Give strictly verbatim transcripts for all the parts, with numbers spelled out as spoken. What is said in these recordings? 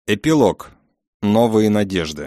Эпилог. Новые надежды.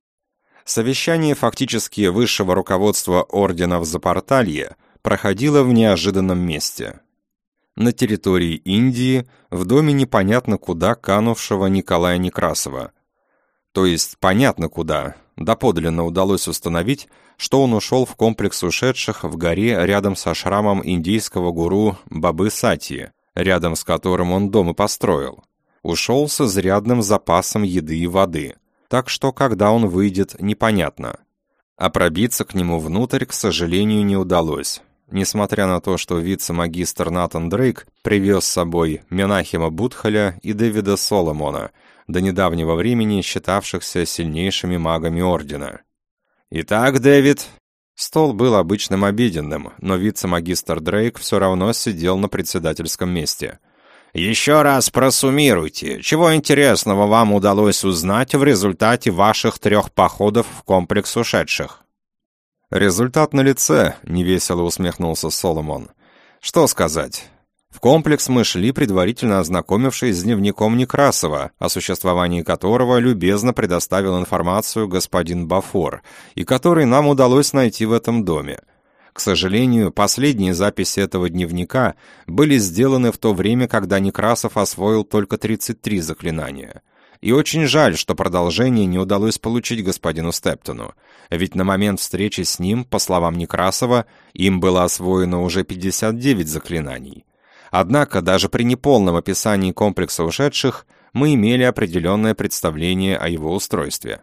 Совещание фактически высшего руководства Ордена в Запорталье проходило в неожиданном месте. На территории Индии, в доме непонятно куда канувшего Николая Некрасова. То есть понятно куда, доподлинно удалось установить, что он ушел в комплекс ушедших в горе рядом со шрамом индийского гуру Бабы Сати, рядом с которым он дом и построил. Ушел с изрядным запасом еды и воды, так что когда он выйдет, непонятно. А пробиться к нему внутрь, к сожалению, не удалось. Несмотря на то, что вице-магистр Натан Дрейк привез с собой Менахема Будхаля и Дэвида Соломона, до недавнего времени считавшихся сильнейшими магами Ордена. «Итак, Дэвид...» Стол был обычным обеденным, но вице-магистр Дрейк все равно сидел на председательском месте. «Еще раз просуммируйте, чего интересного вам удалось узнать в результате ваших трех походов в комплекс ушедших?» «Результат налице», — невесело усмехнулся Соломон. «Что сказать? В комплекс мы шли, предварительно ознакомившись с дневником Некрасова, о существовании которого любезно предоставил информацию господин Бафор, и который нам удалось найти в этом доме. К сожалению, последние записи этого дневника были сделаны в то время, когда Некрасов освоил только тридцать три заклинания. И очень жаль, что продолжение не удалось получить господину Стептону, ведь на момент встречи с ним, по словам Некрасова, им было освоено уже пятьдесят девять заклинаний. Однако, даже при неполном описании комплекса ушедших, мы имели определенное представление о его устройстве.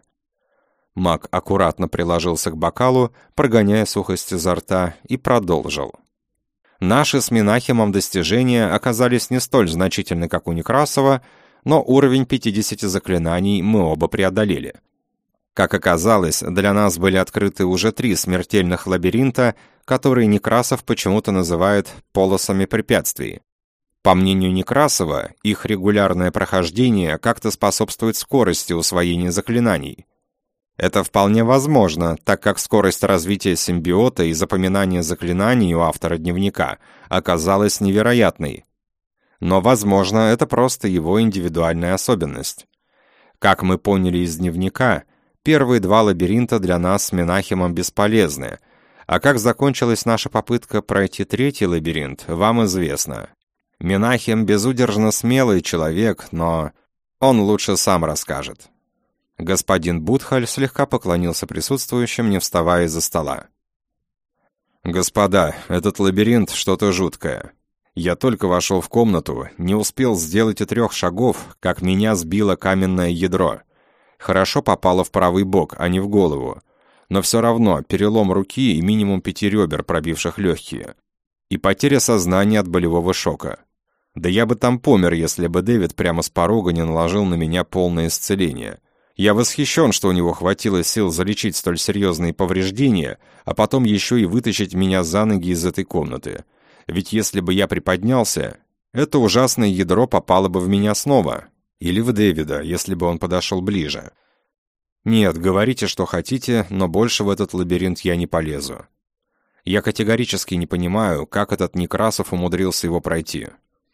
Маг аккуратно приложился к бокалу, прогоняя сухость изо рта, и продолжил. Наши с Менахемом достижения оказались не столь значительны, как у Некрасова, но уровень пятидесяти заклинаний мы оба преодолели. Как оказалось, для нас были открыты уже три смертельных лабиринта, которые Некрасов почему-то называет полосами препятствий. По мнению Некрасова, их регулярное прохождение как-то способствует скорости усвоения заклинаний. Это вполне возможно, так как скорость развития симбиота и запоминания заклинаний у автора дневника оказалась невероятной. Но, возможно, это просто его индивидуальная особенность. Как мы поняли из дневника, первые два лабиринта для нас с Менахемом бесполезны, а как закончилась наша попытка пройти третий лабиринт, вам известно. Менахем безудержно смелый человек, но он лучше сам расскажет. Господин Будхаль слегка поклонился присутствующим, не вставая из-за стола. «Господа, этот лабиринт что-то жуткое. Я только вошел в комнату, не успел сделать и трех шагов, как меня сбило каменное ядро. Хорошо попало в правый бок, а не в голову. Но все равно перелом руки и минимум пяти ребер, пробивших легкие. И потеря сознания от болевого шока. Да я бы там помер, если бы Дэвид прямо с порога не наложил на меня полное исцеление. Я восхищен, что у него хватило сил залечить столь серьезные повреждения, а потом еще и вытащить меня за ноги из этой комнаты. Ведь если бы я приподнялся, это ужасное ядро попало бы в меня снова. Или в Дэвида, если бы он подошел ближе. Нет, говорите, что хотите, но больше в этот лабиринт я не полезу. Я категорически не понимаю, как этот Некрасов умудрился его пройти».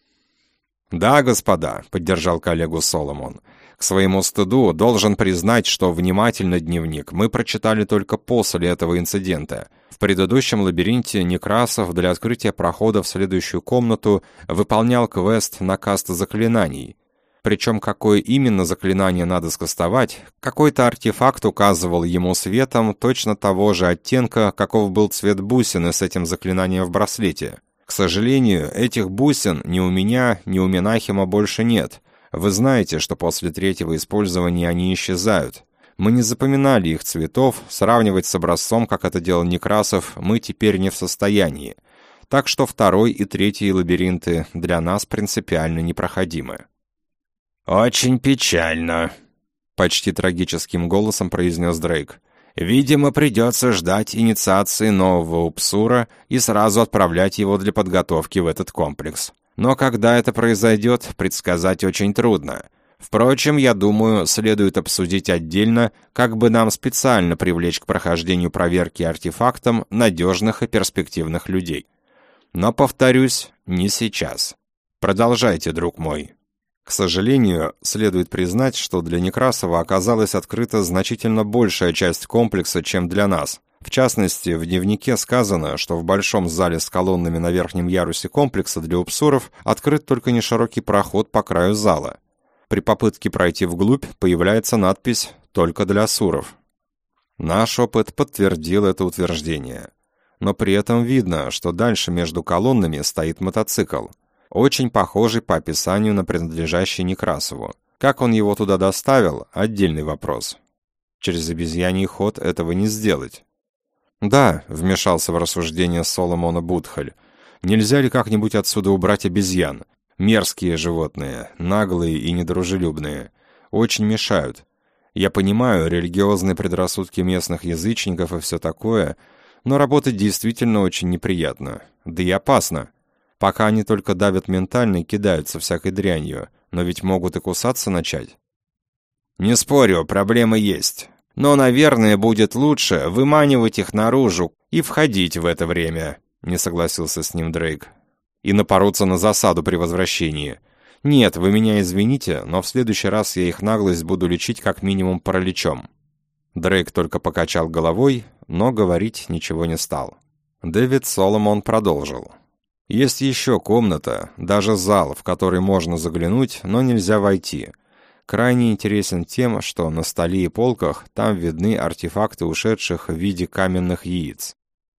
«Да, господа», — поддержал коллегу Соломон. «К своему стыду должен признать, что внимательно дневник мы прочитали только после этого инцидента. В предыдущем лабиринте Некрасов для открытия прохода в следующую комнату выполнял квест на каст заклинаний. Причем какое именно заклинание надо скастовать, какой-то артефакт указывал ему светом точно того же оттенка, каков был цвет бусины с этим заклинанием в браслете. К сожалению, этих бусин ни у меня, ни у Менахема больше нет. Вы знаете, что после третьего использования они исчезают. Мы не запоминали их цветов, сравнивать с образцом, как это делал Некрасов, мы теперь не в состоянии. Так что второй и третий лабиринты для нас принципиально непроходимы». «Очень печально», — почти трагическим голосом произнес Дрейк. «Видимо, придется ждать инициации нового Упсура и сразу отправлять его для подготовки в этот комплекс. Но когда это произойдет, предсказать очень трудно. Впрочем, я думаю, следует обсудить отдельно, как бы нам специально привлечь к прохождению проверки артефактом надежных и перспективных людей. Но, повторюсь, не сейчас. Продолжайте, друг мой». К сожалению, следует признать, что для Некрасова оказалась открыта значительно большая часть комплекса, чем для нас. В частности, в дневнике сказано, что в большом зале с колоннами на верхнем ярусе комплекса для упсуров открыт только неширокий проход по краю зала. При попытке пройти вглубь появляется надпись «Только для суров». Наш опыт подтвердил это утверждение. Но при этом видно, что дальше между колоннами стоит мотоцикл, очень похожий по описанию на принадлежащий Некрасову. Как он его туда доставил – отдельный вопрос. Через обезьяний ход этого не сделать. «Да», — вмешался в рассуждение Соломона Будхаль, «нельзя ли как-нибудь отсюда убрать обезьян? Мерзкие животные, наглые и недружелюбные. Очень мешают. Я понимаю религиозные предрассудки местных язычников и все такое, но работать действительно очень неприятно. Да и опасно. Пока они только давят ментально и кидаются всякой дрянью, но ведь могут и кусаться начать». «Не спорю, проблемы есть. Но, наверное, будет лучше выманивать их наружу и входить в это время», — не согласился с ним Дрейк. «И напороться на засаду при возвращении. Нет, вы меня извините, но в следующий раз я их наглость буду лечить как минимум параличом». Дрейк только покачал головой, но говорить ничего не стал. Дэвид Соломон продолжил. «Есть еще комната, даже зал, в который можно заглянуть, но нельзя войти. Крайне интересен тем, что на столе и полках там видны артефакты ушедших в виде каменных яиц.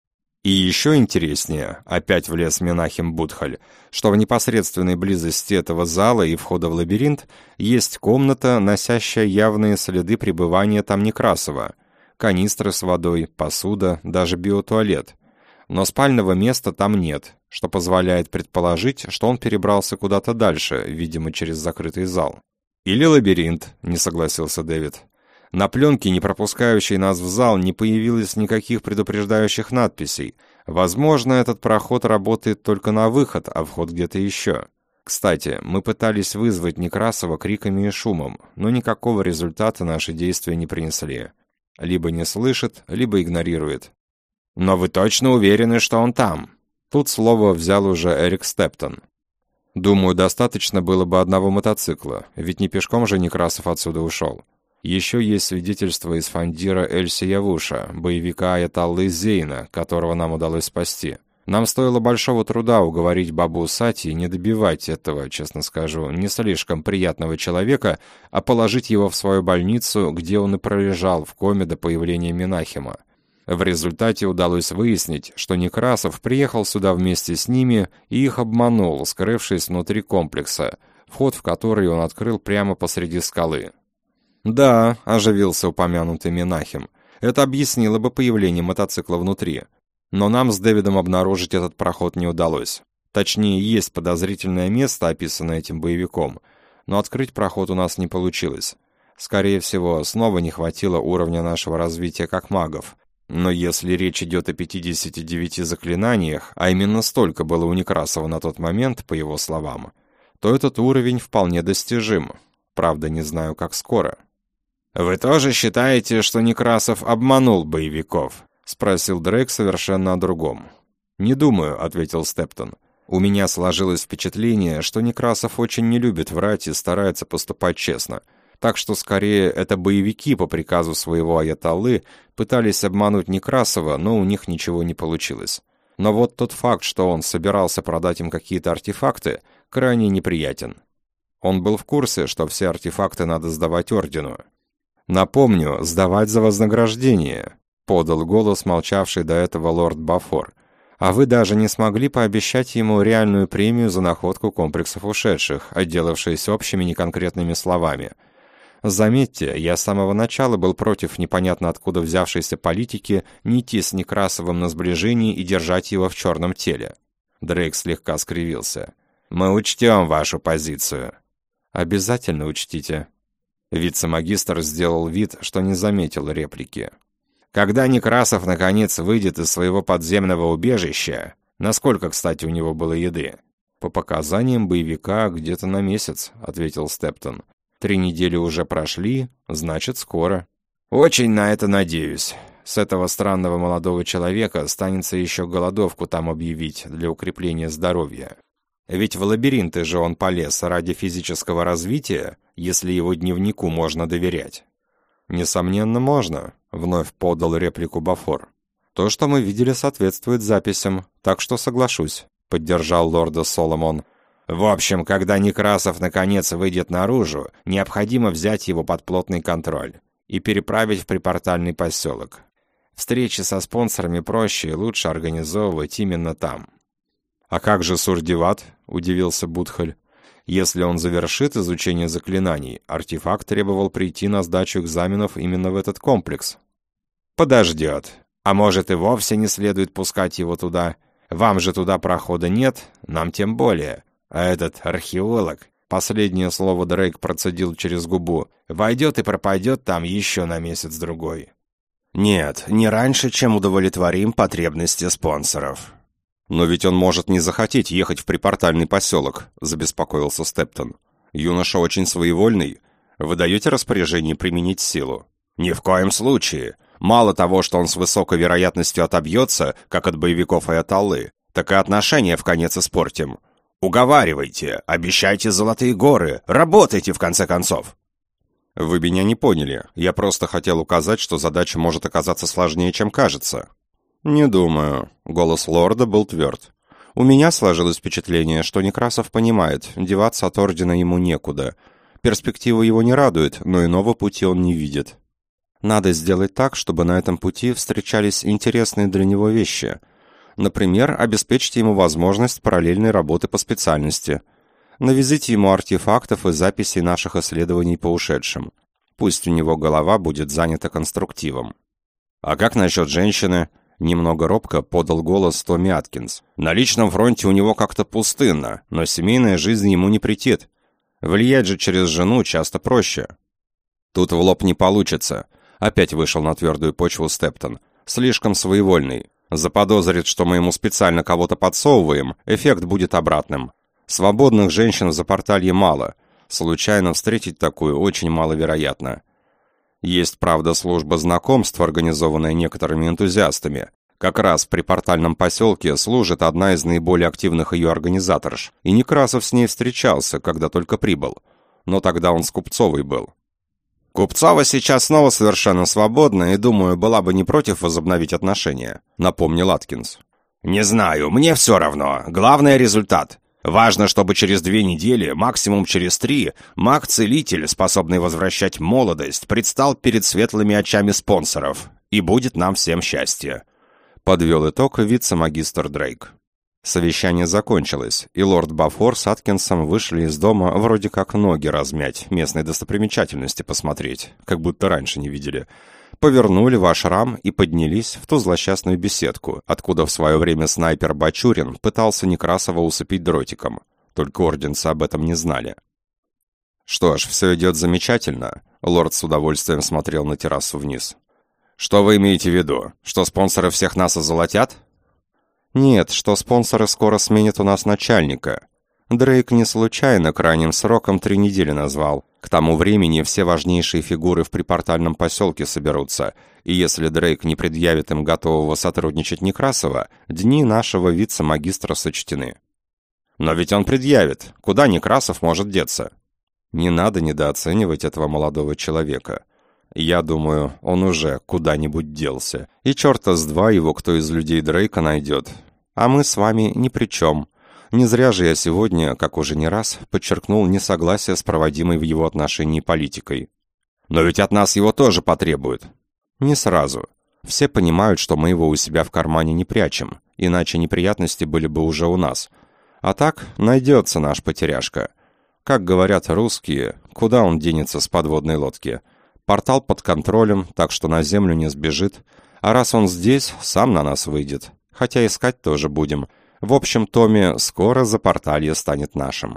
И еще интереснее, опять влез Менахем Будхаль, что в непосредственной близости этого зала и входа в лабиринт есть комната, носящая явные следы пребывания там Некрасова, канистры с водой, посуда, даже биотуалет. Но спального места там нет, что позволяет предположить, что он перебрался куда-то дальше, видимо, через закрытый зал. «Или лабиринт», — не согласился Дэвид. «На пленке, не пропускающей нас в зал, не появилось никаких предупреждающих надписей. Возможно, этот проход работает только на выход, а вход где-то еще. Кстати, мы пытались вызвать Некрасова криками и шумом, но никакого результата наши действия не принесли. Либо не слышит, либо игнорирует». «Но вы точно уверены, что он там?» Тут слово взял уже Эрик Стептон. «Думаю, достаточно было бы одного мотоцикла, ведь не пешком же Некрасов отсюда ушел. Еще есть свидетельство из Фандира Эль-Сиявуша, боевика Аятоллы Зейна, которого нам удалось спасти. Нам стоило большого труда уговорить Бабу Сати не добивать этого, честно скажу, не слишком приятного человека, а положить его в свою больницу, где он и пролежал в коме до появления Менахема. В результате удалось выяснить, что Некрасов приехал сюда вместе с ними и их обманул, скрывшись внутри комплекса, вход в который он открыл прямо посреди скалы. «Да», — оживился упомянутый Менахем, — «это объяснило бы появление мотоцикла внутри. Но нам с Дэвидом обнаружить этот проход не удалось. Точнее, есть подозрительное место, описанное этим боевиком, но открыть проход у нас не получилось. Скорее всего, снова не хватило уровня нашего развития как магов. Но если речь идет о пятидесяти девяти заклинаниях, а именно столько было у Некрасова на тот момент, по его словам, то этот уровень вполне достижим. Правда, не знаю, как скоро». «Вы тоже считаете, что Некрасов обманул боевиков?» — спросил Дрейк совершенно о другом. «Не думаю», — ответил Стептон. «У меня сложилось впечатление, что Некрасов очень не любит врать и старается поступать честно. Так что, скорее, это боевики по приказу своего Аятоллы пытались обмануть Некрасова, но у них ничего не получилось. Но вот тот факт, что он собирался продать им какие-то артефакты, крайне неприятен. Он был в курсе, что все артефакты надо сдавать Ордену. «Напомню, сдавать за вознаграждение», — подал голос молчавший до этого лорд Бафор. «А вы даже не смогли пообещать ему реальную премию за находку комплексов ушедших, отделавшись общими неконкретными словами. Заметьте, я с самого начала был против непонятно откуда взявшейся политики не идти с Некрасовым на сближение и держать его в черном теле». Дрейк слегка скривился. «Мы учтем вашу позицию». «Обязательно учтите». Вице-магистр сделал вид, что не заметил реплики. «Когда Некрасов наконец выйдет из своего подземного убежища, насколько, кстати, у него было еды?» «По показаниям боевика, где-то на месяц», — ответил Стептон. «Три недели уже прошли, значит, скоро». «Очень на это надеюсь. С этого странного молодого человека останется еще голодовку там объявить для укрепления здоровья». Ведь в лабиринты же он полез ради физического развития, если его дневнику можно доверять. «Несомненно, можно», — вновь подал реплику Бафор. «То, что мы видели, соответствует записям, так что соглашусь», — поддержал лорда Соломон. «В общем, когда Некрасов наконец выйдет наружу, необходимо взять его под плотный контроль и переправить в припортальный поселок. Встречи со спонсорами проще и лучше организовывать именно там». «А как же Сурдиват?» — удивился Будхаль. «Если он завершит изучение заклинаний, артефакт требовал прийти на сдачу экзаменов именно в этот комплекс». «Подождет. А может, и вовсе не следует пускать его туда. Вам же туда прохода нет, нам тем более. А этот археолог...» Последнее слово Дрейк процедил через губу. «Войдет и пропадет там еще на месяц-другой». «Нет, не раньше, чем удовлетворим потребности спонсоров». «Но ведь он может не захотеть ехать в припортальный поселок», — забеспокоился Стептон. «Юноша очень своевольный. Вы даете распоряжение применить силу?» «Ни в коем случае. Мало того, что он с высокой вероятностью отобьется, как от боевиков и от Аллы, так и отношения вконец испортим. Уговаривайте, обещайте золотые горы, работайте в конце концов». «Вы меня не поняли. Я просто хотел указать, что задача может оказаться сложнее, чем кажется». «Не думаю». Голос лорда был тверд. «У меня сложилось впечатление, что Некрасов понимает, деваться от ордена ему некуда. Перспектива его не радует, но иного пути он не видит. Надо сделать так, чтобы на этом пути встречались интересные для него вещи. Например, обеспечьте ему возможность параллельной работы по специальности. Навезите ему артефактов и записей наших исследований по ушедшим. Пусть у него голова будет занята конструктивом». «А как насчет женщины?» Немного робко подал голос Томми Аткинс. «На личном фронте у него как-то пустынно, но семейная жизнь ему не претит. Влиять же через жену часто проще». «Тут в лоб не получится», — опять вышел на твердую почву Стептон. «Слишком своевольный. Заподозрит, что мы ему специально кого-то подсовываем, эффект будет обратным. Свободных женщин в Запорталье мало. Случайно встретить такую очень маловероятно. Есть, правда, служба знакомств, организованная некоторыми энтузиастами. Как раз в припортальном поселке служит одна из наиболее активных ее организаторш, и Некрасов с ней встречался, когда только прибыл. Но тогда он с Купцовой был». «Купцова сейчас снова совершенно свободна, и, думаю, была бы не против возобновить отношения», — напомнил Аткинс. «Не знаю, мне все равно. Главное — результат. Важно, чтобы через две недели, максимум через три, маг-целитель, способный возвращать молодость, предстал перед светлыми очами спонсоров, и будет нам всем счастье», — подвел итог вице-магистр Дрейк. Совещание закончилось, и лорд Бафор с Аткинсом вышли из дома вроде как ноги размять, местные достопримечательности посмотреть, как будто раньше не видели. Повернули в ашрам и поднялись в ту злосчастную беседку, откуда в свое время снайпер Бачурин пытался Некрасова усыпить дротиком. Только орденцы об этом не знали. «Что ж, все идет замечательно», — лорд с удовольствием смотрел на террасу вниз. «Что вы имеете в виду? Что спонсоры всех нас озолотят?» «Нет, что спонсоры скоро сменят у нас начальника. Дрейк не случайно крайним сроком три недели назвал. К тому времени все важнейшие фигуры в припортальном поселке соберутся, и если Дрейк не предъявит им готового сотрудничать Некрасова, дни нашего вице-магистра сочтены». «Но ведь он предъявит. Куда Некрасов может деться?» «Не надо недооценивать этого молодого человека. Я думаю, он уже куда-нибудь делся. И черта с два его кто из людей Дрейка найдет. А мы с вами ни при чем. Не зря же я сегодня, как уже не раз, подчеркнул несогласие с проводимой в его отношении политикой». «Но ведь от нас его тоже потребуют». «Не сразу. Все понимают, что мы его у себя в кармане не прячем, иначе неприятности были бы уже у нас. А так найдется наш потеряшка. Как говорят русские, куда он денется с подводной лодки? Портал под контролем, так что на землю не сбежит. А раз он здесь, сам на нас выйдет. Хотя искать тоже будем. В общем, Томми, скоро Запорталье станет нашим».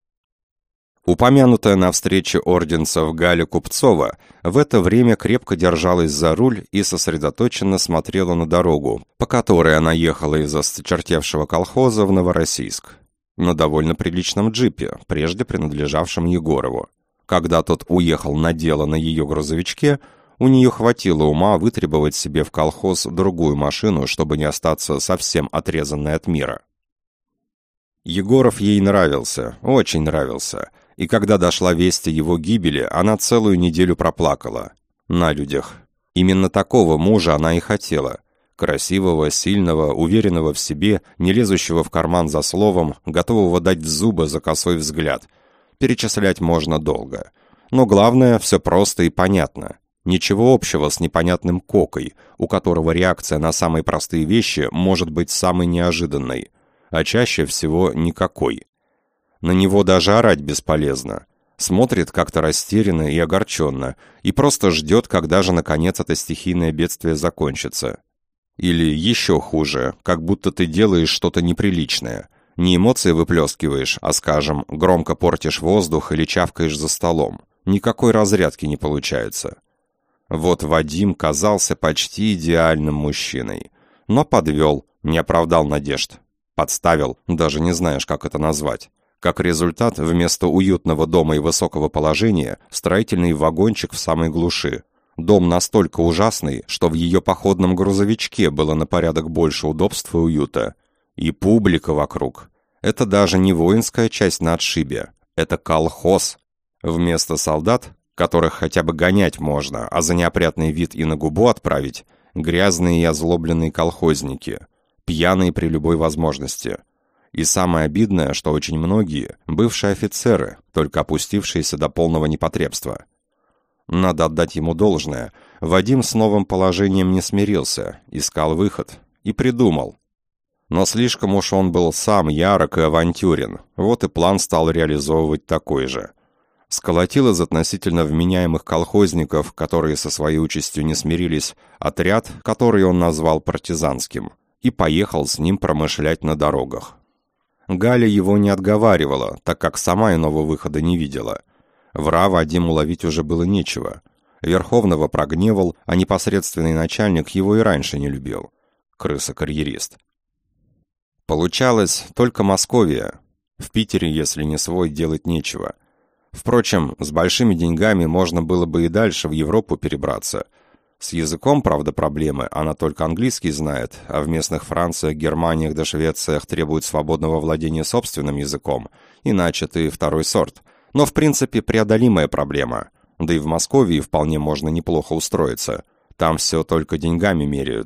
Упомянутая на встрече орденцев Галя Купцова в это время крепко держалась за руль и сосредоточенно смотрела на дорогу, по которой она ехала из осточертевшего колхоза в Новороссийск. На довольно приличном джипе, прежде принадлежавшем Егорову. Когда тот уехал на дело на ее грузовичке, у нее хватило ума вытребовать себе в колхоз другую машину, чтобы не остаться совсем отрезанной от мира. Егоров ей нравился, очень нравился, и когда дошла весть о его гибели, она целую неделю проплакала. На людях. Именно такого мужа она и хотела. Красивого, сильного, уверенного в себе, не лезущего в карман за словом, готового дать в зубы за косой взгляд. Перечислять можно долго. Но главное, все просто и понятно. Ничего общего с непонятным Кокой, у которого реакция на самые простые вещи может быть самой неожиданной, а чаще всего никакой. На него даже орать бесполезно. Смотрит как-то растерянно и огорченно, и просто ждет, когда же наконец это стихийное бедствие закончится. Или еще хуже, как будто ты делаешь что-то неприличное. Не эмоции выплескиваешь, а, скажем, громко портишь воздух или чавкаешь за столом. Никакой разрядки не получается. Вот Вадим казался почти идеальным мужчиной. Но подвел, не оправдал надежд. Подставил, даже не знаешь, как это назвать. Как результат, вместо уютного дома и высокого положения, строительный вагончик в самой глуши. Дом настолько ужасный, что в ее походном грузовичке было на порядок больше удобств и уюта. И публика вокруг. Это даже не воинская часть на отшибе. Это колхоз. Вместо солдат, которых хотя бы гонять можно, а за неопрятный вид и на губу отправить, грязные и озлобленные колхозники, пьяные при любой возможности. И самое обидное, что очень многие – бывшие офицеры, только опустившиеся до полного непотребства. Надо отдать ему должное, Вадим с новым положением не смирился, искал выход и придумал. Но слишком уж он был сам ярок и авантюрен, вот и план стал реализовывать такой же. Сколотил из относительно вменяемых колхозников, которые со своей участью не смирились, отряд, который он назвал партизанским, и поехал с ним промышлять на дорогах. Галя его не отговаривала, так как сама иного выхода не видела. Вра Вадиму ловить уже было нечего. Верховного прогневал, а непосредственный начальник его и раньше не любил. Крыса-карьерист. Получалось только Московия. В Питере, если не свой, делать нечего. Впрочем, с большими деньгами можно было бы и дальше в Европу перебраться. С языком, правда, проблемы, она только английский знает, а в местных Франциях, Германиях да Швециях требуют свободного владения собственным языком, иначе ты второй сорт. Но, в принципе, преодолимая проблема. Да и в Москве вполне можно неплохо устроиться. Там все только деньгами меряют.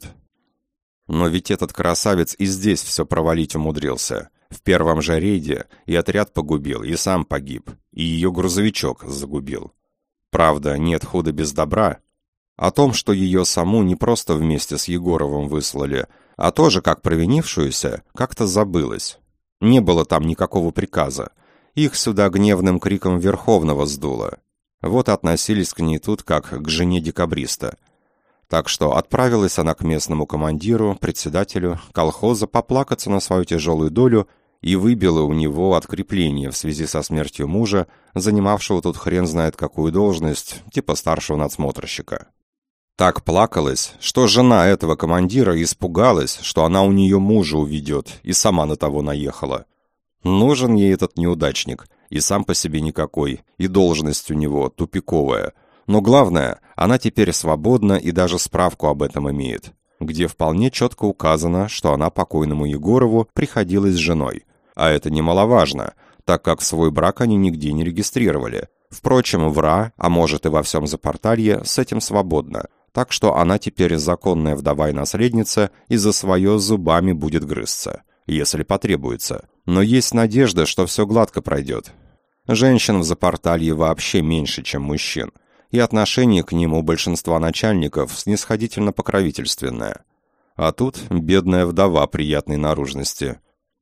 Но ведь этот красавец и здесь все провалить умудрился. В первом же рейде и отряд погубил, и сам погиб, и ее грузовичок загубил. Правда, нет худа без добра. О том, что ее саму не просто вместе с Егоровым выслали, а тоже, как провинившуюся, как-то забылось. Не было там никакого приказа. Их сюда гневным криком Верховного сдуло. Вот относились к ней тут, как к жене декабриста. Так что отправилась она к местному командиру, председателю колхоза поплакаться на свою тяжелую долю и выбила у него открепление в связи со смертью мужа, занимавшего тут хрен знает какую должность, типа старшего надсмотрщика. Так плакалась, что жена этого командира испугалась, что она у нее мужа уведет, и сама на того наехала. Нужен ей этот неудачник, и сам по себе никакой, и должность у него тупиковая. Но главное, она теперь свободна и даже справку об этом имеет, где вполне четко указано, что она покойному Егорову приходилась с женой. А это немаловажно, так как свой брак они нигде не регистрировали. Впрочем, вра, а может и во всем Запорталье, с этим свободна. Так что она теперь законная вдова и наследница, и за свое зубами будет грызться, если потребуется. Но есть надежда, что все гладко пройдет. Женщин в Запорталье вообще меньше, чем мужчин, и отношение к ним у большинства начальников снисходительно-покровительственное. А тут бедная вдова приятной наружности.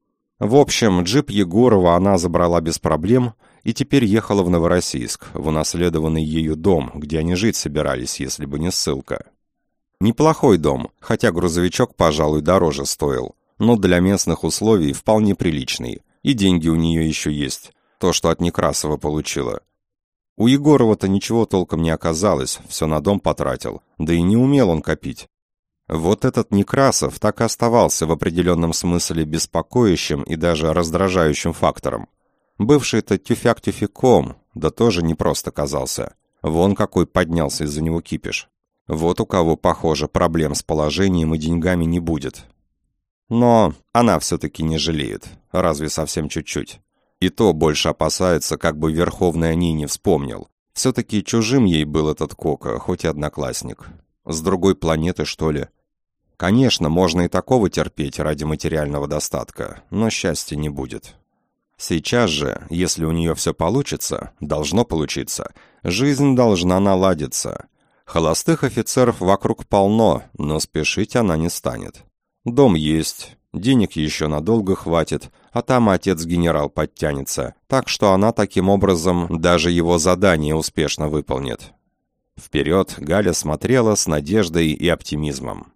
В общем, джип Егорова она забрала без проблем и теперь ехала в Новороссийск, в унаследованный ею дом, где они жить собирались, если бы не ссылка. Неплохой дом, хотя грузовичок, пожалуй, дороже стоил, но для местных условий вполне приличный, и деньги у нее еще есть, то, что от Некрасова получила. У Егорова-то ничего толком не оказалось, все на дом потратил, да и не умел он копить. Вот этот Некрасов так и оставался в определенном смысле беспокоящим и даже раздражающим фактором. Бывший-то тюфяк тюфяком, да тоже непросто казался. Вон какой поднялся из-за него кипиш. Вот у кого, похоже, проблем с положением и деньгами не будет. Но она все-таки не жалеет, разве совсем чуть-чуть. И то больше опасается, как бы Верховный о ней не вспомнил. Все-таки чужим ей был этот Кока, хоть и одноклассник. С другой планеты, что ли? Конечно, можно и такого терпеть ради материального достатка, но счастья не будет. Сейчас же, если у нее все получится, должно получиться, жизнь должна наладиться. Холостых офицеров вокруг полно, но спешить она не станет. Дом есть, денег еще надолго хватит, а там отец-генерал подтянется, так что она таким образом даже его задание успешно выполнит. Вперед Галя смотрела с надеждой и оптимизмом.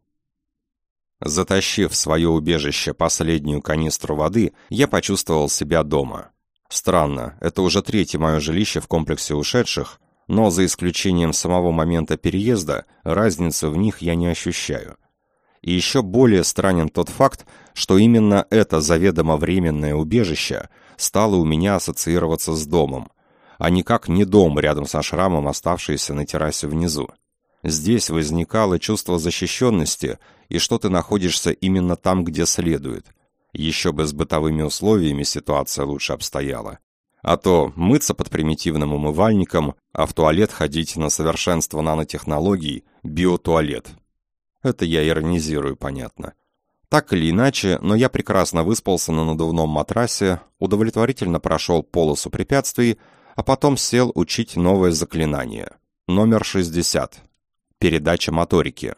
Затащив в свое убежище последнюю канистру воды, я почувствовал себя дома. Странно, это уже третье мое жилище в комплексе ушедших, но за исключением самого момента переезда, разницы в них я не ощущаю. И еще более странен тот факт, что именно это заведомо временное убежище стало у меня ассоциироваться с домом, а никак не дом рядом со шрамом, оставшийся на террасе внизу. Здесь возникало чувство защищенности, и что ты находишься именно там, где следует. Еще бы с бытовыми условиями ситуация лучше обстояла. А то мыться под примитивным умывальником, а в туалет ходить на совершенство нанотехнологий – биотуалет. Это я иронизирую, понятно. Так или иначе, но я прекрасно выспался на надувном матрасе, удовлетворительно прошел полосу препятствий, а потом сел учить новое заклинание. Номер шестьдесят. Передача моторики.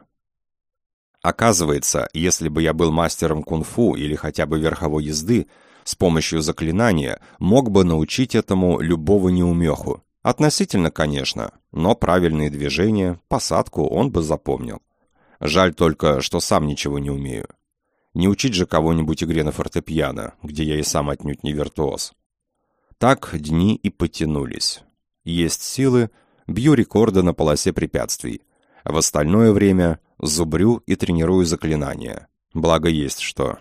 Оказывается, если бы я был мастером кунг-фу или хотя бы верховой езды, с помощью заклинания мог бы научить этому любого неумеху. Относительно, конечно, но правильные движения, посадку он бы запомнил. Жаль только, что сам ничего не умею. Не учить же кого-нибудь игре на фортепиано, где я и сам отнюдь не виртуоз. Так дни и потянулись. Есть силы, бью рекорды на полосе препятствий. В остальное время зубрю и тренирую заклинания. Благо есть что.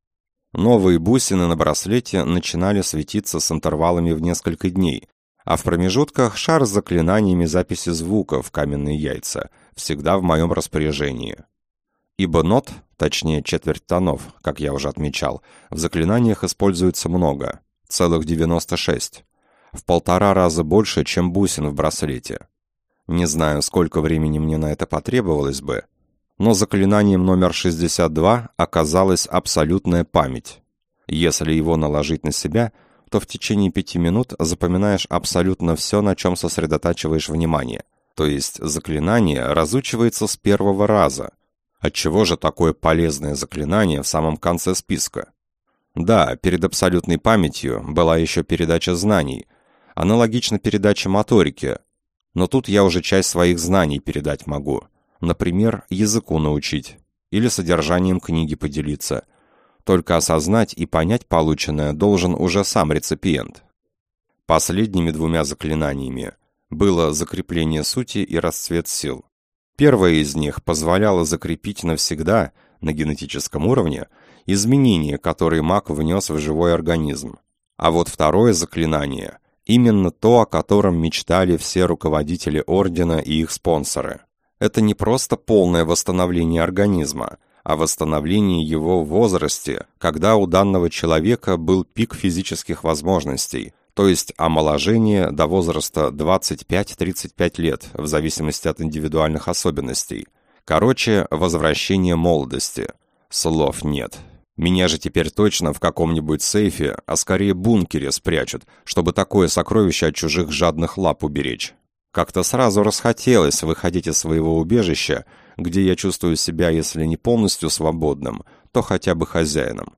Новые бусины на браслете начинали светиться с интервалами в несколько дней, а в промежутках шар с заклинаниями записи звука в каменные яйца всегда в моем распоряжении. Ибо нот, точнее четверть тонов, как я уже отмечал, в заклинаниях используется много, целых девяносто шесть, в полтора раза больше, чем бусин в браслете. Не знаю, сколько времени мне на это потребовалось бы, но заклинанием номер шестьдесят два оказалась абсолютная память. Если его наложить на себя, то в течение пяти минут запоминаешь абсолютно все, на чем сосредотачиваешь внимание. То есть заклинание разучивается с первого раза. Отчего же такое полезное заклинание в самом конце списка? Да, перед абсолютной памятью была еще передача знаний, аналогично передаче моторики, но тут я уже часть своих знаний передать могу. Например, языку научить или содержанием книги поделиться. Только осознать и понять полученное должен уже сам реципиент. Последними двумя заклинаниями было закрепление сути и расцвет сил. Первое из них позволяло закрепить навсегда, на генетическом уровне, изменения, которые маг внес в живой организм. А вот второе заклинание – именно то, о котором мечтали все руководители Ордена и их спонсоры. Это не просто полное восстановление организма, а восстановление его в возрасте, когда у данного человека был пик физических возможностей, то есть омоложение до возраста двадцать пять - тридцать пять лет, в зависимости от индивидуальных особенностей. Короче, возвращение молодости. Слов нет. Меня же теперь точно в каком-нибудь сейфе, а скорее бункере спрячут, чтобы такое сокровище от чужих жадных лап уберечь. Как-то сразу расхотелось выходить из своего убежища, где я чувствую себя, если не полностью свободным, то хотя бы хозяином.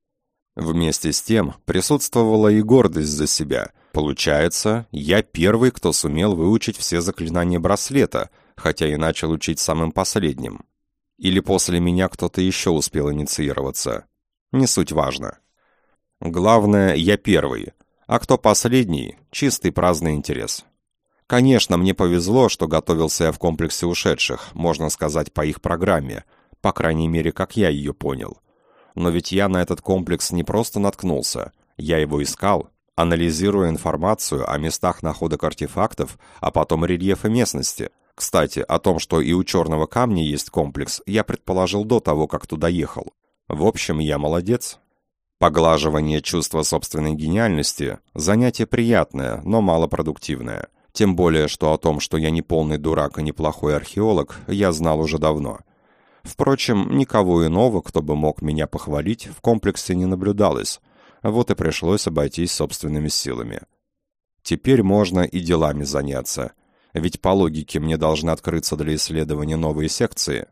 Вместе с тем присутствовала и гордость за себя. Получается, я первый, кто сумел выучить все заклинания браслета, хотя и начал учить самым последним. Или после меня кто-то еще успел инициироваться. Не суть важно. Главное, я первый, а кто последний – чистый праздный интерес. Конечно, мне повезло, что готовился я в комплексе ушедших, можно сказать, по их программе, по крайней мере, как я ее понял. Но ведь я на этот комплекс не просто наткнулся, я его искал, анализируя информацию о местах находок артефактов, а потом рельефы местности. Кстати, о том, что и у Черного камня есть комплекс, я предположил до того, как туда ехал. В общем, я молодец. Поглаживание чувства собственной гениальности – занятие приятное, но малопродуктивное. Тем более, что о том, что я не полный дурак и неплохой археолог, я знал уже давно. Впрочем, никого иного, кто бы мог меня похвалить, в комплексе не наблюдалось. Вот и пришлось обойтись собственными силами. Теперь можно и делами заняться. Ведь по логике мне должны открыться для исследования новые секции.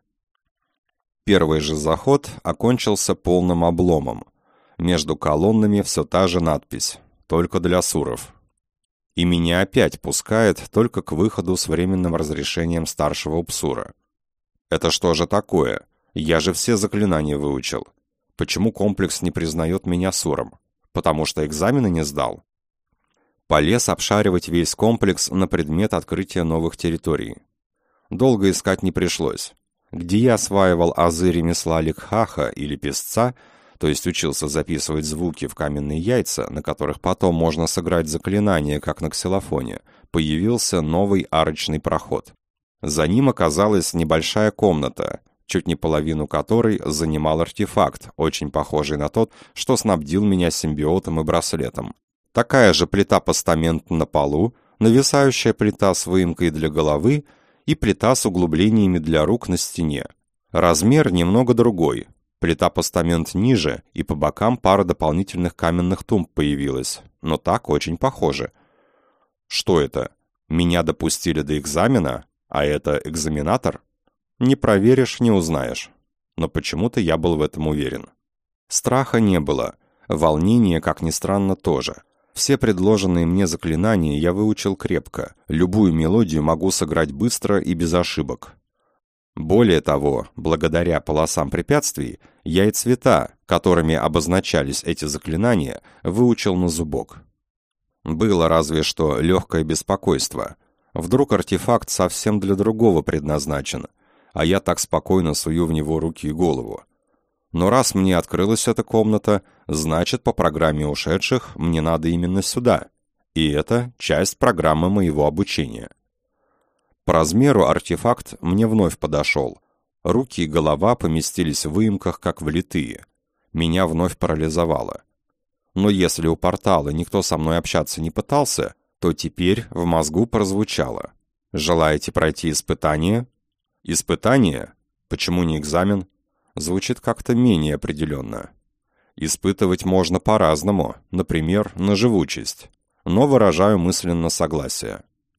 Первый же заход окончился полным обломом. Между колоннами все та же надпись «Только для суров». И меня опять пускает только к выходу с временным разрешением старшего упсура. Это что же такое? Я же все заклинания выучил. Почему комплекс не признает меня суром? Потому что экзамены не сдал? Полез обшаривать весь комплекс на предмет открытия новых территорий. Долго искать не пришлось. Где я осваивал азы ремесла ликхаха или песца, то есть учился записывать звуки в каменные яйца, на которых потом можно сыграть заклинание, как на ксилофоне, появился новый арочный проход. За ним оказалась небольшая комната, чуть не половину которой занимал артефакт, очень похожий на тот, что снабдил меня симбиотом и браслетом. Такая же плита-постамент на полу, нависающая плита с выемкой для головы и плита с углублениями для рук на стене. Размер немного другой. Плита-постамент ниже, и по бокам пара дополнительных каменных тумб появилась, но так очень похоже. Что это? Меня допустили до экзамена, а это экзаменатор? Не проверишь, не узнаешь. Но почему-то я был в этом уверен. Страха не было, волнения, как ни странно, тоже. Все предложенные мне заклинания я выучил крепко, любую мелодию могу сыграть быстро и без ошибок. Более того, благодаря полосам препятствий, я и цвета, которыми обозначались эти заклинания, выучил на зубок. Было разве что легкое беспокойство. Вдруг артефакт совсем для другого предназначен, а я так спокойно сую в него руки и голову. Но раз мне открылась эта комната, значит, по программе ушедших мне надо именно сюда. И это часть программы моего обучения. По размеру артефакт мне вновь подошел. Руки и голова поместились в выемках, как влитые. Меня вновь парализовало. Но если у портала никто со мной общаться не пытался, то теперь в мозгу прозвучало. «Желаете пройти испытание?» «Испытание? Почему не экзамен?» Звучит как-то менее определенно. Испытывать можно по-разному, например, на живучесть, но выражаю мысленно согласие.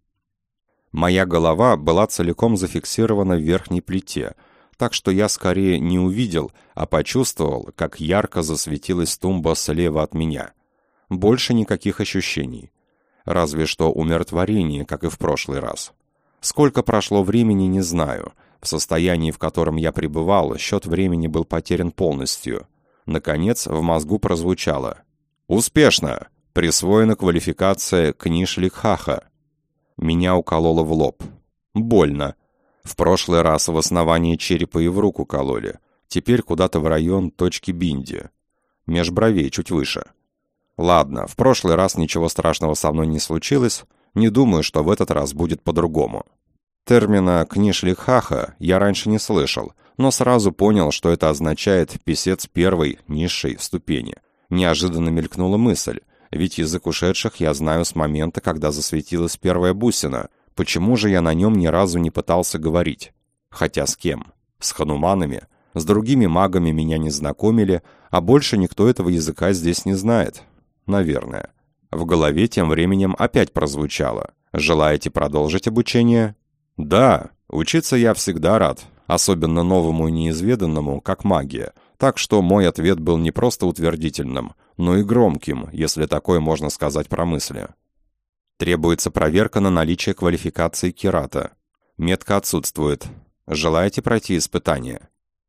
Моя голова была целиком зафиксирована в верхней плите, так что я скорее не увидел, а почувствовал, как ярко засветилась тумба слева от меня. Больше никаких ощущений. Разве что умиротворение, как и в прошлый раз. Сколько прошло времени, не знаю. В состоянии, в котором я пребывал, счет времени был потерян полностью. Наконец, в мозгу прозвучало. «Успешно! Присвоена квалификация Книш Ликхаха». Меня укололо в лоб. Больно. В прошлый раз в основании черепа и в руку кололи. Теперь куда-то в район точки Бинди. Меж бровей, чуть выше. Ладно, в прошлый раз ничего страшного со мной не случилось. Не думаю, что в этот раз будет по-другому. Термина «Книш Ликхаха» я раньше не слышал, но сразу понял, что это означает «писец первой, низшей ступени». Неожиданно мелькнула мысль, ведь язык ушедших я знаю с момента, когда засветилась первая бусина. Почему же я на нем ни разу не пытался говорить? Хотя с кем? С хануманами? С другими магами меня не знакомили, а больше никто этого языка здесь не знает. Наверное. В голове тем временем опять прозвучало. «Желаете продолжить обучение?» «Да, учиться я всегда рад, особенно новому и неизведанному, как магия, так что мой ответ был не просто утвердительным, но и громким, если такое можно сказать про мысли. Требуется проверка на наличие квалификации Кирата. Метка отсутствует. Желаете пройти испытание?»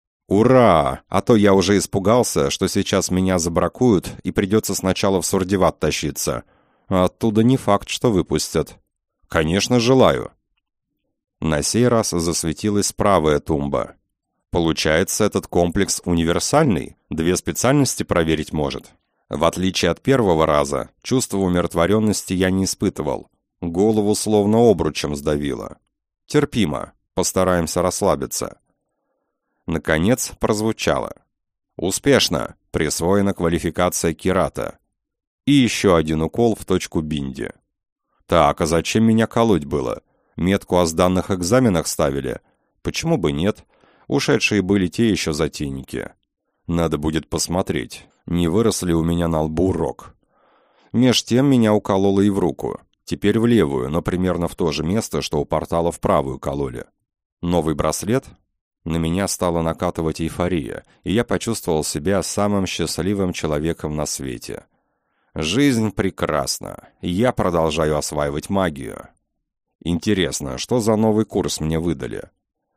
«Ура! А то я уже испугался, что сейчас меня забракуют и придется сначала в Сурдиват тащиться. А оттуда не факт, что выпустят. Конечно, желаю». На сей раз засветилась правая тумба. Получается, этот комплекс универсальный? Две специальности проверить может? В отличие от первого раза, чувство умиротворенности я не испытывал. Голову словно обручем сдавило. Терпимо, постараемся расслабиться. Наконец прозвучало. Успешно. Присвоена квалификация Кирата. И еще один укол в точку Бинди. Так, а зачем меня колоть было? Метку о сданных экзаменах ставили? Почему бы нет? Ушедшие были те еще затейники. Надо будет посмотреть, не вырос ли у меня на лбу рог. Меж тем меня укололо и в руку. Теперь в левую, но примерно в то же место, что у портала в правую кололи. Новый браслет? На меня стала накатывать эйфория, и я почувствовал себя самым счастливым человеком на свете. Жизнь прекрасна, и я продолжаю осваивать магию. Интересно, что за новый курс мне выдали?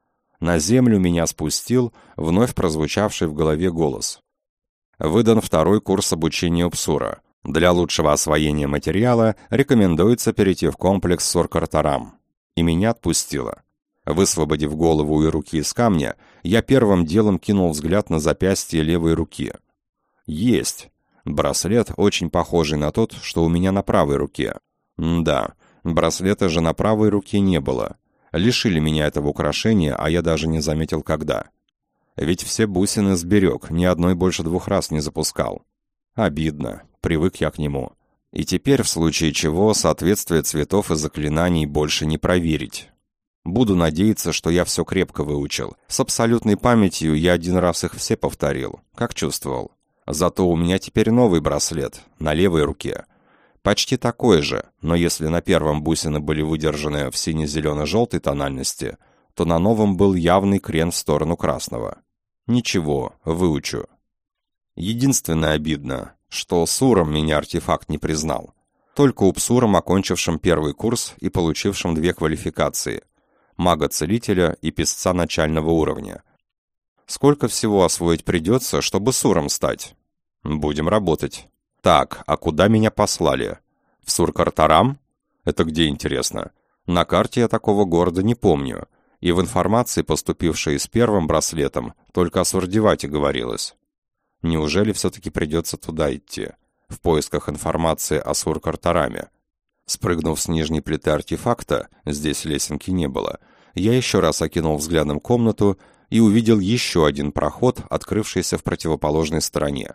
На землю меня спустил вновь прозвучавший в голове голос. Выдан второй курс обучения у Псура. Для лучшего освоения материала рекомендуется перейти в комплекс Сур-Картарам. И меня отпустило. Высвободив голову и руки из камня, я первым делом кинул взгляд на запястье левой руки. Есть. Браслет, очень похожий на тот, что у меня на правой руке. М-да, браслета же на правой руке не было. Лишили меня этого украшения, а я даже не заметил, когда. Ведь все бусины сберег, ни одной больше двух раз не запускал. Обидно, привык я к нему. И теперь, в случае чего, соответствие цветов и заклинаний больше не проверить. Буду надеяться, что я все крепко выучил. С абсолютной памятью я один раз их все повторил, как чувствовал. Зато у меня теперь новый браслет, на левой руке. Почти такой же, но если на первом бусины были выдержаны в сине-зелено-желтой тональности, то на новом был явный крен в сторону красного. Ничего, выучу. Единственное обидно, что Суром меня артефакт не признал. Только у Псуром, окончившим первый курс и получившим две квалификации – мага-целителя и писца начального уровня. Сколько всего освоить придется, чтобы Суром стать? Будем работать. Так, а куда меня послали? В Сур-Картарам? Это где, интересно? На карте я такого города не помню. И в информации, поступившей с первым браслетом, только о Сурдевате говорилось. Неужели все-таки придется туда идти? В поисках информации о Сур-Картараме. Спрыгнув с нижней плиты артефакта, здесь лесенки не было, я еще раз окинул взглядом комнату и увидел еще один проход, открывшийся в противоположной стороне.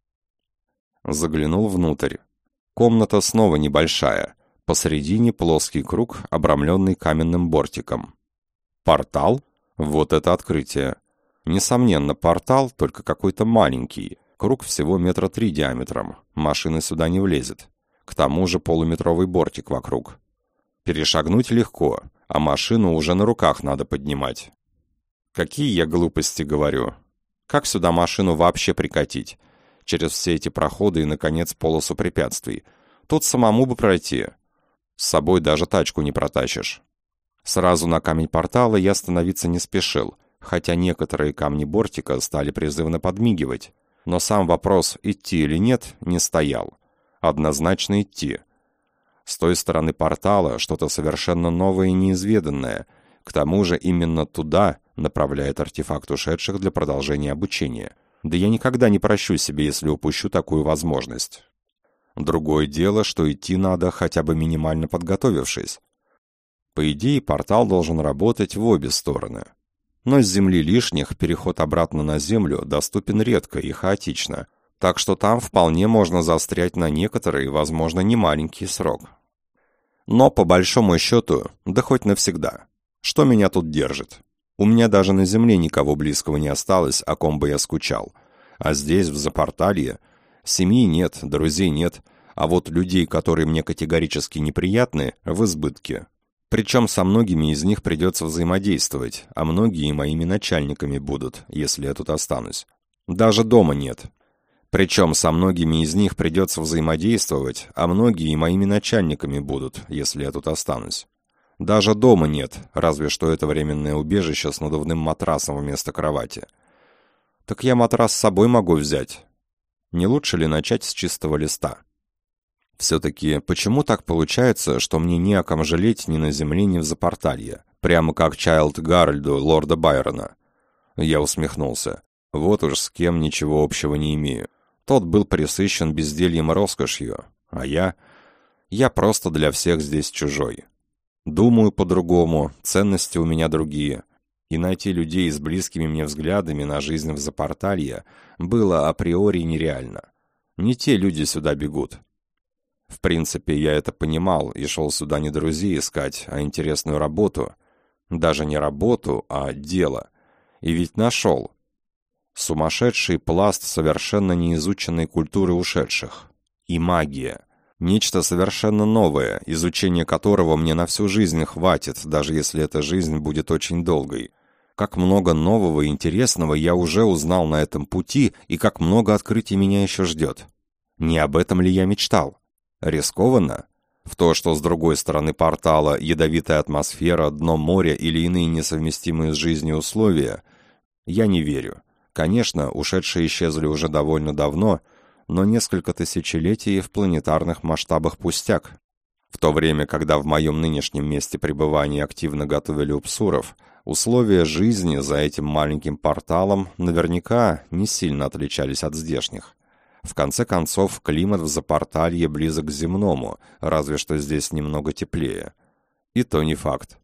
Заглянул внутрь. Комната снова небольшая. Посредине плоский круг, обрамленный каменным бортиком. Портал? Вот это открытие. Несомненно, портал, только какой-то маленький. Круг всего метра три диаметром. Машина сюда не влезет. К тому же полуметровый бортик вокруг. Перешагнуть легко, а машину уже на руках надо поднимать. Какие я глупости говорю. Как сюда машину вообще прикатить? Через все эти проходы и, наконец, полосу препятствий. Тут самому бы пройти. С собой даже тачку не протащишь. Сразу на камень портала я становиться не спешил, хотя некоторые камни бортика стали призывно подмигивать. Но сам вопрос, идти или нет, не стоял. Однозначно идти. С той стороны портала что-то совершенно новое и неизведанное. К тому же именно туда направляет артефакт ушедших для продолжения обучения. Да я никогда не прощу себе, если упущу такую возможность. Другое дело, что идти надо, хотя бы минимально подготовившись. По идее, портал должен работать в обе стороны. Но с земли лишних переход обратно на землю доступен редко и хаотично, так что там вполне можно застрять на некоторый, возможно, немаленький срок. Но, по большому счету, да хоть навсегда. Что меня тут держит? У меня даже на земле никого близкого не осталось, о ком бы я скучал. А здесь, в Запорталье, семьи нет, друзей нет, а вот людей, которые мне категорически неприятны, в избытке. Причем со многими из них придется взаимодействовать, а многие моими начальниками будут, если я тут останусь. Даже дома нет. Причем со многими из них придется взаимодействовать, а многие моими начальниками будут, если я тут останусь. Даже дома нет, разве что это временное убежище с надувным матрасом вместо кровати. Так я матрас с собой могу взять. Не лучше ли начать с чистого листа? Все-таки, почему так получается, что мне не о ком жалеть ни на земле, ни в Запорталье? Прямо как Чайлд Гарольду лорда Байрона. Я усмехнулся. Вот уж с кем ничего общего не имею. Тот был пресыщен бездельем и роскошью, а я... Я просто для всех здесь чужой. Думаю по-другому, ценности у меня другие. И найти людей с близкими мне взглядами на жизнь в Запорталье было априори нереально. Не те люди сюда бегут. В принципе, я это понимал и шел сюда не друзей искать, а интересную работу. Даже не работу, а дело. И ведь нашел. Сумасшедший пласт совершенно неизученной культуры ушедших. И магия. Нечто совершенно новое, изучение которого мне на всю жизнь хватит, даже если эта жизнь будет очень долгой. Как много нового и интересного я уже узнал на этом пути, и как много открытий меня еще ждет. Не об этом ли я мечтал? Рискованно? В то, что с другой стороны портала ядовитая атмосфера, дно моря или иные несовместимые с жизнью условия, я не верю. Конечно, ушедшие исчезли уже довольно давно, но несколько тысячелетий в планетарных масштабах пустяк. В то время, когда в моем нынешнем месте пребывания активно готовили упсуров, условия жизни за этим маленьким порталом наверняка не сильно отличались от здешних. В конце концов, климат в Запорталье близок к земному, разве что здесь немного теплее. И то не факт.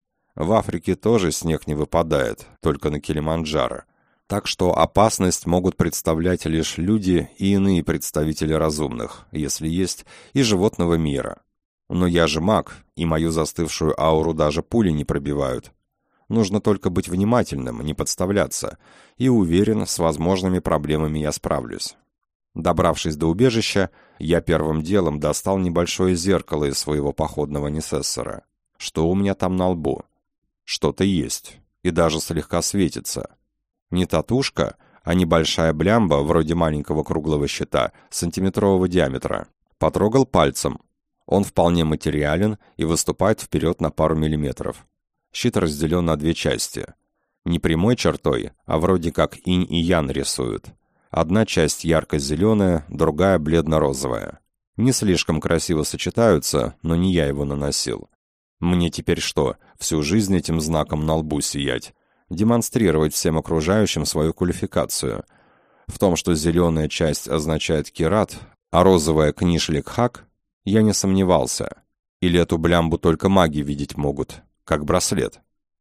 В Африке тоже снег не выпадает, только на Килиманджаро. Так что опасность могут представлять лишь люди и иные представители разумных, если есть, и животного мира. Но я же маг, и мою застывшую ауру даже пули не пробивают. Нужно только быть внимательным, не подставляться, и уверен, с возможными проблемами я справлюсь. Добравшись до убежища, я первым делом достал небольшое зеркало из своего походного несессора. Что у меня там на лбу? Что-то есть, и даже слегка светится. Не татушка, а небольшая блямба, вроде маленького круглого щита, сантиметрового диаметра. Потрогал пальцем. Он вполне материален и выступает вперед на пару миллиметров. Щит разделен на две части. Не прямой чертой, а вроде как инь и ян рисуют. Одна часть ярко-зеленая, другая бледно-розовая. Не слишком красиво сочетаются, но не я его наносил. Мне теперь что, всю жизнь этим знаком на лбу сиять? Демонстрировать всем окружающим свою квалификацию. В том, что зеленая часть означает керат, а розовая книшлик-хак, я не сомневался. Или эту блямбу только маги видеть могут, как браслет.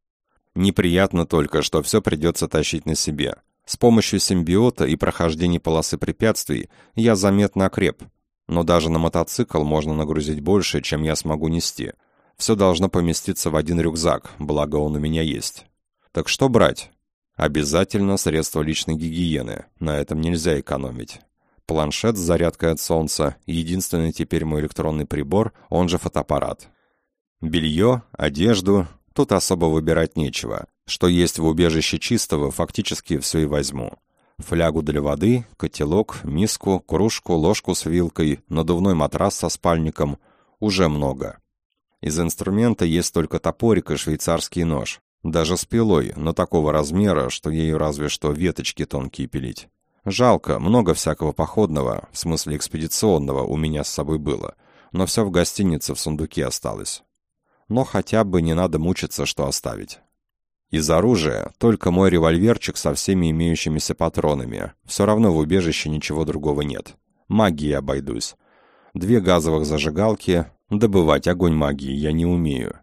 Неприятно только, что все придется тащить на себе. С помощью симбиота и прохождения полосы препятствий я заметно окреп, но даже на мотоцикл можно нагрузить больше, чем я смогу нести. Все должно поместиться в один рюкзак, благо он у меня есть. Так что брать? Обязательно средства личной гигиены, на этом нельзя экономить. Планшет с зарядкой от солнца, единственный теперь мой электронный прибор, он же фотоаппарат. Белье, одежду, тут особо выбирать нечего. Что есть в убежище чистого, фактически все и возьму. Флягу для воды, котелок, миску, кружку, ложку с вилкой, надувной матрас со спальником. Уже много. Из инструмента есть только топорик и швейцарский нож. Даже с пилой, но такого размера, что ею разве что веточки тонкие пилить. Жалко, много всякого походного, в смысле экспедиционного, у меня с собой было. Но все в гостинице в сундуке осталось. Но хотя бы не надо мучиться, что оставить. Из оружия только мой револьверчик со всеми имеющимися патронами. Все равно в убежище ничего другого нет. Магией обойдусь. Две газовых зажигалки. Добывать огонь магии я не умею.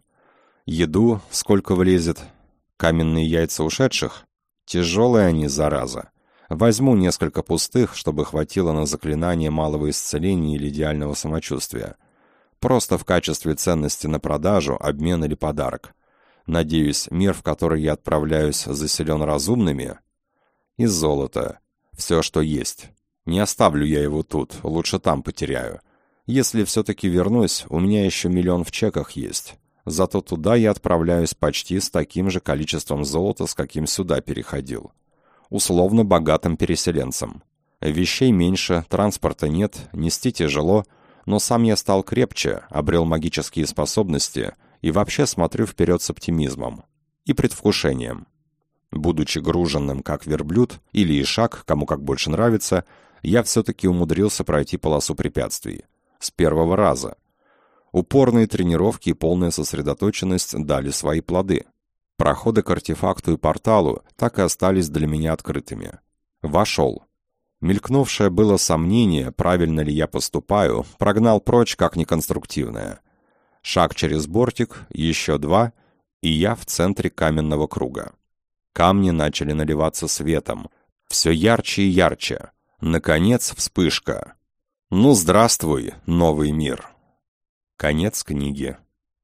Еду сколько влезет. Каменные яйца ушедших? Тяжелые они, зараза. Возьму несколько пустых, чтобы хватило на заклинание малого исцеления или идеального самочувствия. Просто в качестве ценности на продажу, обмен или подарок. Надеюсь, мир, в который я отправляюсь, заселен разумными. И золото. Все, что есть. Не оставлю я его тут, лучше там потеряю. Если все-таки вернусь, у меня еще миллион в чеках есть. Зато туда я отправляюсь почти с таким же количеством золота, с каким сюда переходил. Условно богатым переселенцем. Вещей меньше, транспорта нет, нести тяжело, но сам я стал крепче, обрел магические способности и вообще смотрю вперед с оптимизмом и предвкушением. Будучи груженным как верблюд или ишак, кому как больше нравится, я все-таки умудрился пройти полосу препятствий. С первого раза. Упорные тренировки и полная сосредоточенность дали свои плоды. Проходы к артефакту и порталу так и остались для меня открытыми. Вошел. Мелькнувшее было сомнение, правильно ли я поступаю, прогнал прочь как неконструктивное. Шаг через бортик, еще два, и я в центре каменного круга. Камни начали наливаться светом. Все ярче и ярче. Наконец, вспышка. Ну, здравствуй, новый мир. Конец книги.